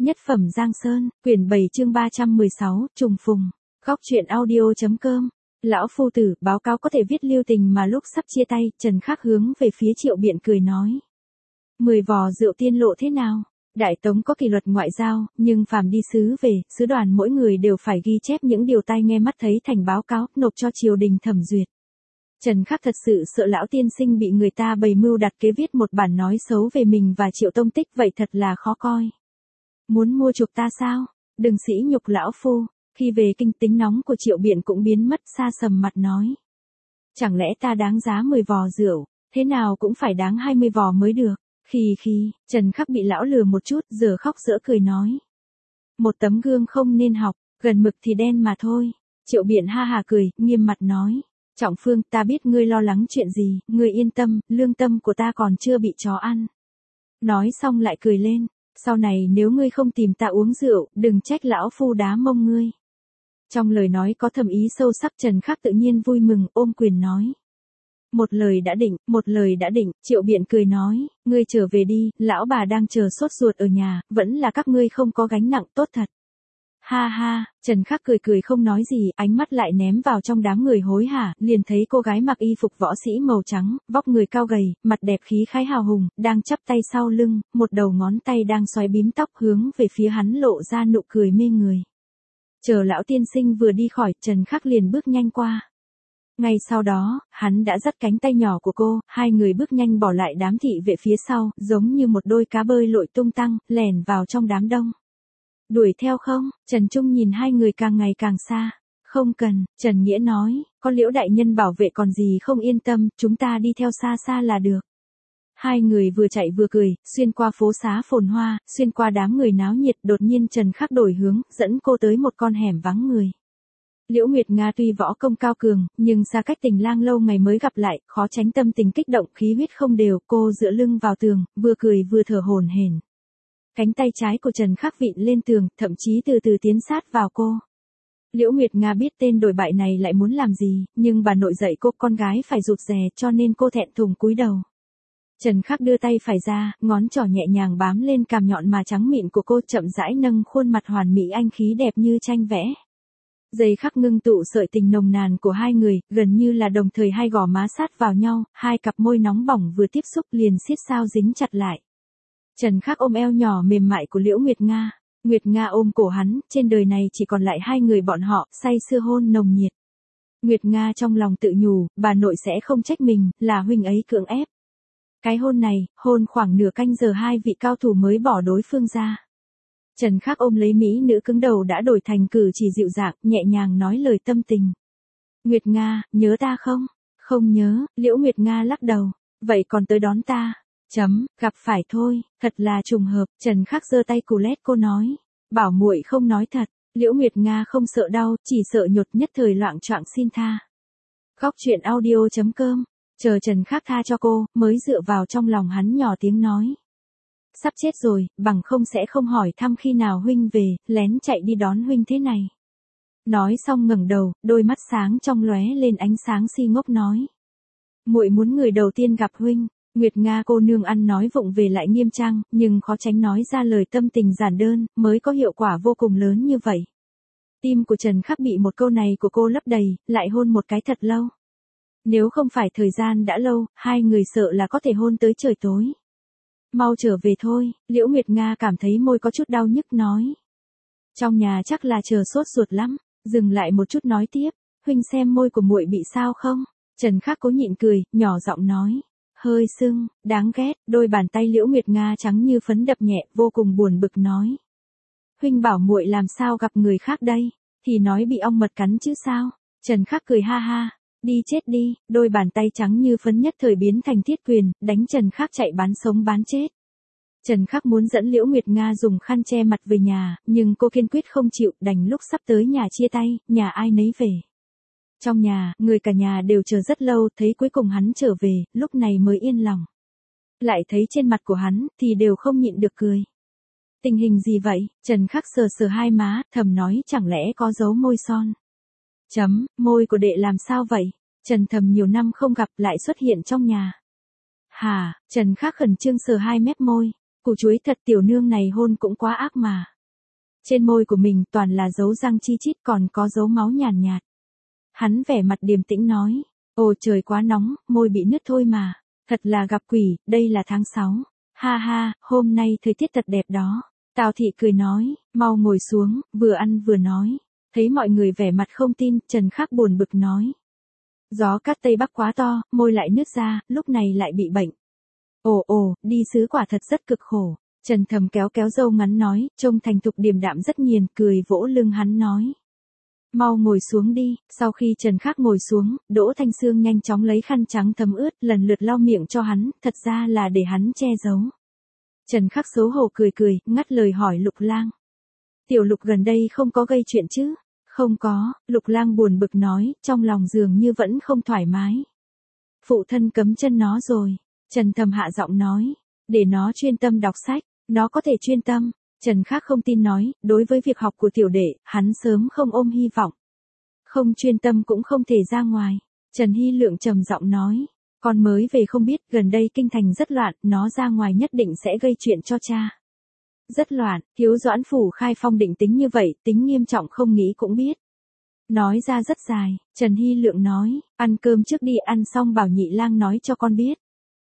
Nhất phẩm Giang Sơn, quyển 7 chương 316, trùng phùng. Góc truyện audio.com. Lão phu tử, báo cáo có thể viết lưu tình mà lúc sắp chia tay, Trần Khắc hướng về phía Triệu Biện cười nói. 10 vò rượu tiên lộ thế nào? Đại Tống có kỷ luật ngoại giao, nhưng phàm đi sứ về, sứ đoàn mỗi người đều phải ghi chép những điều tai nghe mắt thấy thành báo cáo, nộp cho triều đình thẩm duyệt. Trần Khắc thật sự sợ lão tiên sinh bị người ta bày mưu đặt kế viết một bản nói xấu về mình và Triệu Tông Tích, vậy thật là khó coi. Muốn mua chuộc ta sao? Đừng sỉ nhục lão phu. Khi về kinh, tính nóng của Triệu Biện cũng biến mất, xa sầm mặt nói. Chẳng lẽ ta đáng giá 10 vò rượu, thế nào cũng phải đáng 20 vò mới được. Khi, Trần Khắc bị lão lừa một chút, giờ khóc dỡ cười nói. Một tấm gương không nên học, gần mực thì đen mà thôi. Triệu Biện ha hà cười, nghiêm mặt nói. Trọng Phương, ta biết ngươi lo lắng chuyện gì, ngươi yên tâm, lương tâm của ta còn chưa bị chó ăn. Nói xong lại cười lên. Sau này nếu ngươi không tìm ta uống rượu, đừng trách lão phu đá mông ngươi. Trong lời nói có thầm ý sâu sắc, Trần Khắc tự nhiên vui mừng, ôm quyền nói. Một lời đã định, Triệu Biện cười nói, ngươi trở về đi, lão bà đang chờ sốt ruột ở nhà, vẫn là các ngươi không có gánh nặng, tốt thật. Ha ha, Trần Khắc cười không nói gì, ánh mắt lại ném vào trong đám người hối hả, liền thấy cô gái mặc y phục võ sĩ màu trắng, vóc người cao gầy, mặt đẹp khí khái hào hùng, đang chắp tay sau lưng, một đầu ngón tay đang xoáy bím tóc hướng về phía hắn, lộ ra nụ cười mê người. Chờ lão tiên sinh vừa đi khỏi, Trần Khắc liền bước nhanh qua. Ngay sau đó, hắn đã dắt cánh tay nhỏ của cô, hai người bước nhanh bỏ lại đám thị vệ phía sau, giống như một đôi cá bơi lội tung tăng, lẻn vào trong đám đông. Đuổi theo không? Trần Trung nhìn hai người càng ngày càng xa. Không cần, Trần Nghĩa nói, có Liễu đại nhân bảo vệ còn gì không yên tâm, chúng ta đi theo xa xa là được. Hai người vừa chạy vừa cười, xuyên qua phố xá phồn hoa, xuyên qua đám người náo nhiệt, đột nhiên Trần Khắc đổi hướng, dẫn cô tới một con hẻm vắng người. Liễu Nguyệt Nga tuy võ công cao cường, nhưng xa cách Tình Lang lâu ngày mới gặp lại, khó tránh tâm tình kích động, khí huyết không đều, cô dựa lưng vào tường, vừa cười vừa thở hổn hển. Cánh tay trái của Trần Khắc vịn lên tường, thậm chí từ từ tiến sát vào cô. Liễu Nguyệt Nga biết tên đồi bại này lại muốn làm gì, nhưng bà nội dạy cô con gái phải rụt rè, cho nên cô thẹn thùng cúi đầu. Trần Khắc đưa tay phải ra, ngón trỏ nhẹ nhàng bám lên cằm nhọn mà trắng mịn của cô, chậm rãi nâng khuôn mặt hoàn mỹ anh khí đẹp như tranh vẽ. Giây khắc ngưng tụ sợi tình nồng nàn của hai người, gần như là đồng thời hai gò má sát vào nhau, hai cặp môi nóng bỏng vừa tiếp xúc liền xiết sao dính chặt lại. Trần Khắc ôm eo nhỏ mềm mại của Liễu Nguyệt Nga. Nguyệt Nga ôm cổ hắn, trên đời này chỉ còn lại hai người bọn họ, say sưa hôn nồng nhiệt. Nguyệt Nga trong lòng tự nhủ, bà nội sẽ không trách mình, là huynh ấy cưỡng ép. Cái hôn này, hôn khoảng nửa canh giờ hai vị cao thủ mới bỏ đối phương ra. Trần Khắc ôm lấy mỹ nữ cứng đầu đã đổi thành cử chỉ dịu dàng, nhẹ nhàng nói lời tâm tình. Nguyệt Nga, nhớ ta không? Không nhớ, Liễu Nguyệt Nga lắc đầu. Vậy còn tới đón ta? Gặp phải thôi, thật là trùng hợp. Trần Khắc giơ tay cù lét cô nói. Bảo muội không nói thật. Liễu Nguyệt Nga không sợ đau, chỉ sợ nhột, nhất thời loạng choạng xin tha. Góc truyện audio.com. Chờ Trần Khắc tha cho cô, mới dựa vào trong lòng hắn nhỏ tiếng nói. Sắp chết rồi, bằng không sẽ không hỏi thăm khi nào huynh về, lén chạy đi đón huynh thế này. Nói xong ngẩng đầu, đôi mắt sáng trong lóe lên ánh sáng si ngốc nói. Muội muốn người đầu tiên gặp huynh. Nguyệt Nga cô nương ăn nói vụng về lại nghiêm trang, nhưng khó tránh nói ra lời tâm tình giản đơn, mới có hiệu quả vô cùng lớn như vậy. Tim của Trần Khắc bị một câu này của cô lấp đầy, lại hôn một cái thật lâu. Nếu không phải thời gian đã lâu, hai người sợ là có thể hôn tới trời tối. Mau trở về thôi, Liễu Nguyệt Nga cảm thấy môi có chút đau nhức nói. Trong nhà chắc là chờ sốt ruột lắm, dừng lại một chút nói tiếp, huynh xem môi của muội bị sao không? Trần Khắc cố nhịn cười, nhỏ giọng nói. Hơi sưng, đáng ghét, đôi bàn tay Liễu Nguyệt Nga trắng như phấn đập nhẹ, vô cùng buồn bực nói. Huynh bảo muội làm sao gặp người khác đây, thì nói bị ong mật cắn chứ sao? Trần Khắc cười ha ha. Đi chết đi, đôi bàn tay trắng như phấn nhất thời biến thành thiết quyền, đánh Trần Khắc chạy bán sống bán chết. Trần Khắc muốn dẫn Liễu Nguyệt Nga dùng khăn che mặt về nhà, nhưng cô kiên quyết không chịu, đành lúc sắp tới nhà chia tay, nhà ai nấy về. Trong nhà, người cả nhà đều chờ rất lâu, thấy cuối cùng hắn trở về, lúc này mới yên lòng. Lại thấy trên mặt của hắn, thì đều không nhịn được cười. Tình hình gì vậy? Trần Khắc sờ sờ hai má, thầm nói chẳng lẽ có dấu môi son. Môi của đệ làm sao vậy? Trần Thầm nhiều năm không gặp lại xuất hiện trong nhà. Hả? Trần Khắc khẩn trương sờ hai mép môi. Củ chuối thật, tiểu nương này hôn cũng quá ác mà. Trên môi của mình toàn là dấu răng chi chít còn có dấu máu nhàn nhạt. Hắn vẻ mặt điềm tĩnh nói, ồ trời quá nóng, môi bị nứt thôi mà. Thật là gặp quỷ, đây là tháng 6. Ha ha, hôm nay thời tiết thật đẹp đó. Tào thị cười nói, mau ngồi xuống, vừa ăn vừa nói. Thấy mọi người vẻ mặt không tin, Trần Khắc buồn bực nói. Gió cát Tây Bắc quá to, môi lại nứt ra, lúc này lại bị bệnh. Ồ, đi sứ quả thật rất cực khổ. Trần Thầm kéo kéo râu ngắn nói, trông thành thục điềm đạm rất nghiền, cười vỗ lưng hắn nói. Mau ngồi xuống đi, sau khi Trần Khắc ngồi xuống, Đỗ Thanh Sương nhanh chóng lấy khăn trắng thấm ướt, lần lượt lau miệng cho hắn, thật ra là để hắn che giấu. Trần Khắc xấu hổ cười, ngắt lời hỏi Lục Lang. Tiểu Lục gần đây không có gây chuyện chứ? Không có, Lục Lang buồn bực nói, trong lòng dường như vẫn không thoải mái. Phụ thân cấm chân nó rồi. Trần Thầm hạ giọng nói, để nó chuyên tâm đọc sách, nó có thể chuyên tâm. Trần Khắc không tin nói, đối với việc học của tiểu đệ, hắn sớm không ôm hy vọng. Không chuyên tâm cũng không thể ra ngoài. Trần Hy Lượng trầm giọng nói, con mới về không biết, gần đây kinh thành rất loạn, nó ra ngoài nhất định sẽ gây chuyện cho cha. Rất loạn, Thiếu Doãn Phủ Khai Phong định tính như vậy, tính nghiêm trọng không nghĩ cũng biết. Nói ra rất dài, Trần Hy Lượng nói, ăn cơm trước đi, ăn xong bảo Nhị Lang nói cho con biết.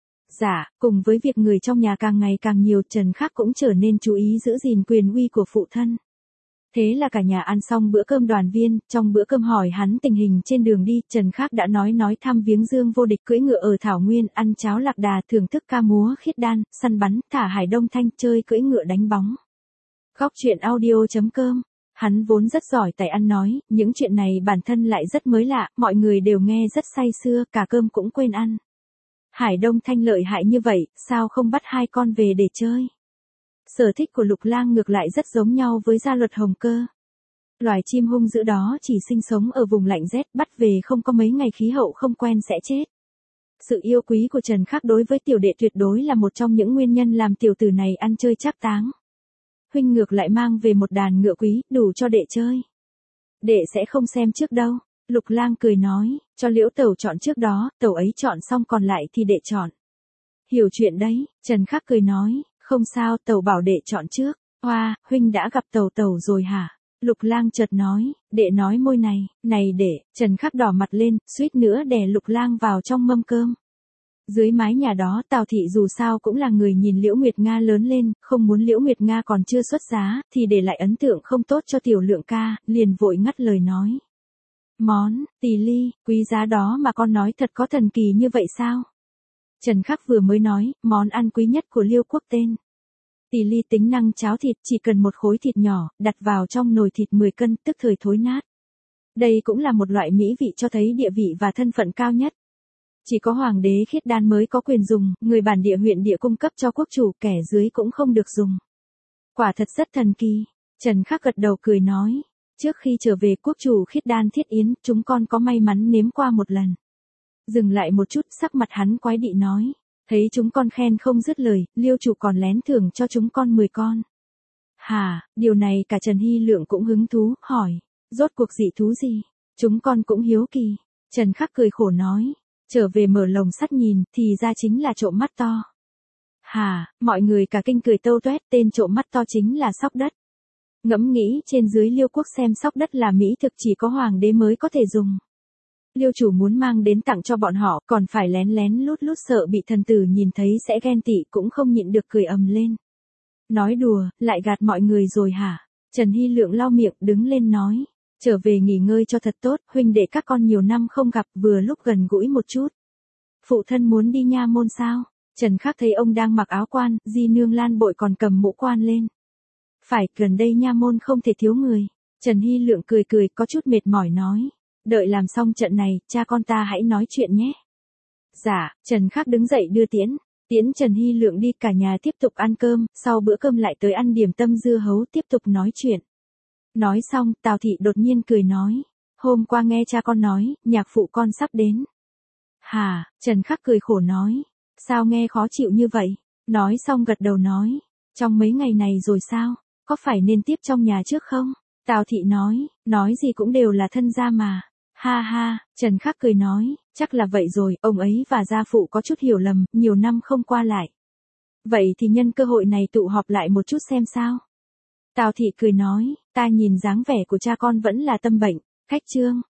Dạ, cùng với việc người trong nhà càng ngày càng nhiều, Trần Khắc cũng trở nên chú ý giữ gìn quyền uy của phụ thân. Thế là cả nhà ăn xong bữa cơm đoàn viên, trong bữa cơm hỏi hắn tình hình trên đường đi, Trần Khắc đã nói thăm viếng Dương Vô Địch, cưỡi ngựa ở Thảo Nguyên, ăn cháo lạc đà, thưởng thức ca múa khiết đan, săn bắn, thả hải đông thanh, chơi cưỡi ngựa đánh bóng. Góc truyện audio.com. Hắn vốn rất giỏi tài ăn nói, những chuyện này bản thân lại rất mới lạ, mọi người đều nghe rất say sưa, cả cơm cũng quên ăn. Hải Đông Thanh lợi hại như vậy, sao không bắt hai con về để chơi? Sở thích của Lục Lang ngược lại rất giống nhau với Gia Luật Hồng Cơ. Loài chim hung dữ đó chỉ sinh sống ở vùng lạnh rét, bắt về không có mấy ngày khí hậu không quen sẽ chết. Sự yêu quý của Trần Khắc đối với tiểu đệ tuyệt đối là một trong những nguyên nhân làm tiểu tử này ăn chơi trác táng. Huynh ngược lại mang về một đàn ngựa quý, đủ cho đệ chơi. Đệ sẽ không xem trước đâu. Lục Lang cười nói, cho Liễu Tẩu chọn trước đó, Tẩu ấy chọn xong còn lại thì đệ chọn. Hiểu chuyện đấy, Trần Khắc cười nói, không sao, Tẩu bảo đệ chọn trước. Hoa, huynh đã gặp Tẩu rồi hả? Lục Lang chợt nói, đệ nói môi này đệ, Trần Khắc đỏ mặt lên, suýt nữa đè Lục Lang vào trong mâm cơm. Dưới mái nhà đó, Tào thị dù sao cũng là người nhìn Liễu Nguyệt Nga lớn lên, không muốn Liễu Nguyệt Nga còn chưa xuất giá, thì để lại ấn tượng không tốt cho Tiểu Lượng ca, liền vội ngắt lời nói. Món, tỳ ly, quý giá đó mà con nói thật có thần kỳ như vậy sao? Trần Khắc vừa mới nói, món ăn quý nhất của Liêu quốc tên. Tỳ ly tính năng cháo thịt, chỉ cần một khối thịt nhỏ, đặt vào trong nồi thịt 10 cân, tức thời thối nát. Đây cũng là một loại mỹ vị cho thấy địa vị và thân phận cao nhất. Chỉ có hoàng đế khiết đan mới có quyền dùng, người bản địa huyện địa cung cấp cho quốc chủ, kẻ dưới cũng không được dùng. Quả thật rất thần kỳ. Trần Khắc gật đầu cười nói. Trước khi trở về quốc chủ khiết đan thiết yến, chúng con có may mắn nếm qua một lần. Dừng lại một chút, sắc mặt hắn quái dị nói. Thấy chúng con khen không dứt lời, Liêu chủ còn lén thưởng cho chúng con 10 con. Hả, điều này cả Trần Hy Lượng cũng hứng thú, hỏi. Rốt cuộc dị thú gì? Chúng con cũng hiếu kỳ. Trần Khắc cười khổ nói. Trở về mở lồng sắt nhìn, thì ra chính là trộm mắt to. Hả, mọi người cả kinh cười tâu toét, tên trộm mắt to chính là Sóc Đất. Ngẫm nghĩ trên dưới Liêu quốc xem Sóc Đất là mỹ thực chỉ có hoàng đế mới có thể dùng. Liêu chủ muốn mang đến tặng cho bọn họ, còn phải lén lén lút lút sợ bị thần tử nhìn thấy sẽ ghen tị, cũng không nhịn được cười ầm lên. Nói đùa, lại gạt mọi người rồi hả? Trần Hy Lượng lau miệng, đứng lên nói. Trở về nghỉ ngơi cho thật tốt, huynh đệ các con nhiều năm không gặp, vừa lúc gần gũi một chút. Phụ thân muốn đi nha môn sao? Trần Khắc thấy ông đang mặc áo quan, Di Nương Lan Bội còn cầm mũ quan lên. Phải, gần đây nha môn không thể thiếu người. Trần Hy Lượng cười có chút mệt mỏi nói. Đợi làm xong trận này, cha con ta hãy nói chuyện nhé. Dạ, Trần Khắc đứng dậy đưa tiễn Trần Hy Lượng đi, cả nhà tiếp tục ăn cơm, sau bữa cơm lại tới ăn điểm tâm dưa hấu tiếp tục nói chuyện. Nói xong, Tào thị đột nhiên cười nói. Hôm qua nghe cha con nói, nhạc phụ con sắp đến. Hả, Trần Khắc cười khổ nói. Sao nghe khó chịu như vậy? Nói xong gật đầu nói. Trong mấy ngày này rồi sao? Có phải nên tiếp trong nhà trước không? Tào thị nói gì cũng đều là thân gia mà. Ha ha, Trần Khắc cười nói, chắc là vậy rồi, ông ấy và gia phụ có chút hiểu lầm, nhiều năm không qua lại. Vậy thì nhân cơ hội này tụ họp lại một chút xem sao. Tào thị cười nói, ta nhìn dáng vẻ của cha con vẫn là tâm bệnh, khách Trương.